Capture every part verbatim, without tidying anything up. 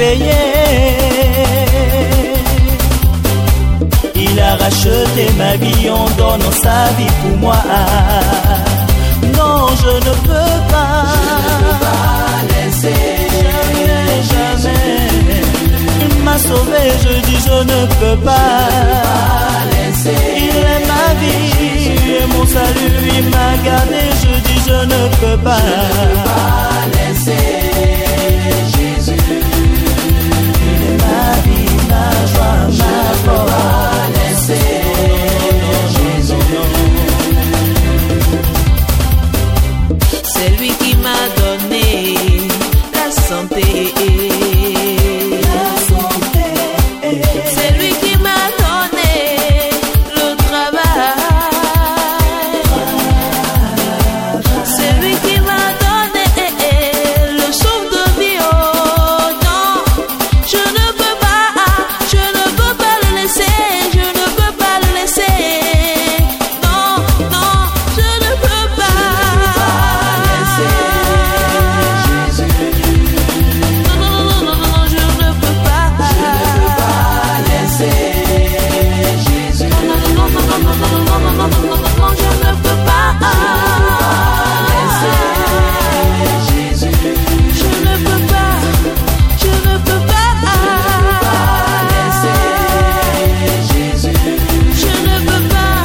payé. Il a racheté ma vie en donnant sa vie pour moi. Non, je ne peux pas, je ne peux pas laisser, jamais, jamais. Il m'a sauvé, je dis je ne peux pas, je ne peux pas laisser. Il est ma vie et mon salut, il m'a gardé, je dis je ne peux pas, je ne peux pas laisser Jésus. Il est ma vie, ma joie, ma force, laisser Jésus. C'est lui qui m'a donné la santé. C'est lui qui m'a donné le travail. C'est lui qui m'a donné le souffle de vie. Oh non, je ne peux pas, je ne peux pas le laisser, je ne peux pas le laisser. Non, non, je ne peux pas laisser Jésus. Non, non, non, non, non, je ne peux pas, je ne peux pas laisser Jésus. Non, non, non, non, non, non, non, non, non, non, non, non, non, je ne peux pas laisser Jésus. Je ne peux pas, je ne peux pas laisser Jésus. Je ne peux pas.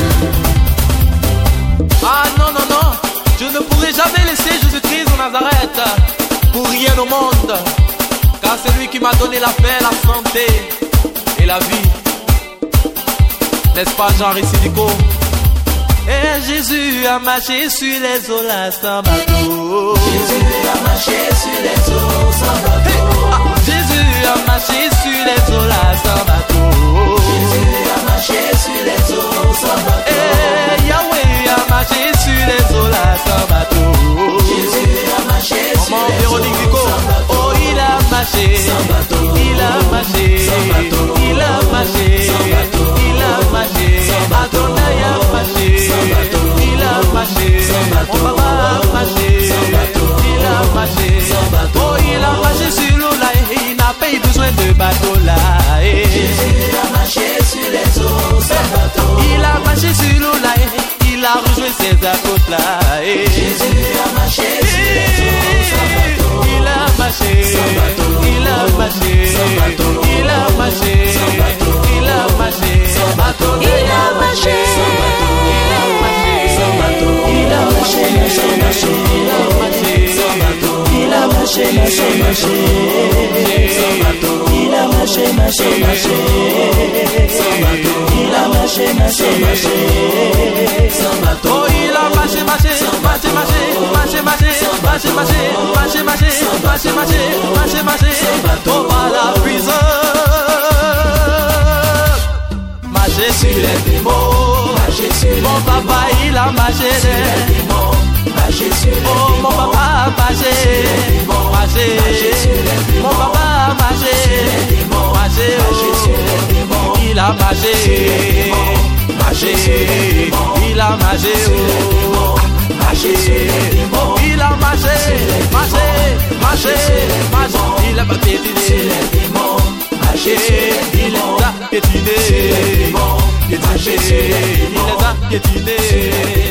Ah non, non, non, je ne pourrai jamais laisser Jésus-Christ de Nazareth pour rien au monde, car c'est lui qui m'a donné la paix, la santé et la vie. N'est-ce pas Jean Rissidico? Et Jésus a marché sur les eaux là sans bateau. Jésus a marché sur les eaux sans bateau. Hey, ah, Jésus a marché sur les eaux là sans bateau. Jésus a marché sur les eaux sans bateau. Et Yahweh a marché sur les eaux là sans bateau. Jésus a marché sur Maman les Véronique eaux Vico, sans bateau. oh il a marché, Sans bateau. il a marché, Sans bateau. il a marché, Sans bateau. il a marché, Sans bateau. Adonai a marché, Sans bateau. il a marché, Sans bateau. mon papa a marché, Sans bateau. il a marché, Sans bateau. oh il a marché sur l'eau là, et il n'a pas eu besoin de bateau là. Et Jésus a marché sur les eaux sans bateau. il a marché sur l'eau là, et il a rejoint ses apôtres là. Et Jésus a marché sur les eaux sans bateau. il a marché, Sans bateau. il a marché, Sans bateau. il a marché, Sans bateau. il a marché, Sans bateau. Il a marché, Sans bateau. il a marché, Sans bateau. Il a marché, marché, marché. il a marché, Sans bateau. Il a marché, marché, marché. Sans bateau. Il a marché, marché, marché. Sans bateau. Il a marché, marché, marché. Sans bateau. oh il a marché, marché, marché, marché, marché, marché, marché, marché, marché, marché, marché, marché, marché, marché, oh par la prison, marché sur les démons, Marché sur les mon papa il a marché, démons. Marché sur les oh mon démons. papa a marché, marché, mon papa a marché, marché, oh, il a marché, marché, il a marché, oh, Marché sur les démons. il a marché, marché, marché, marché, il a pas piétiné, Sur les démons. Marché sur les il démons. les a piétinés, piétinés, il les a piétinés.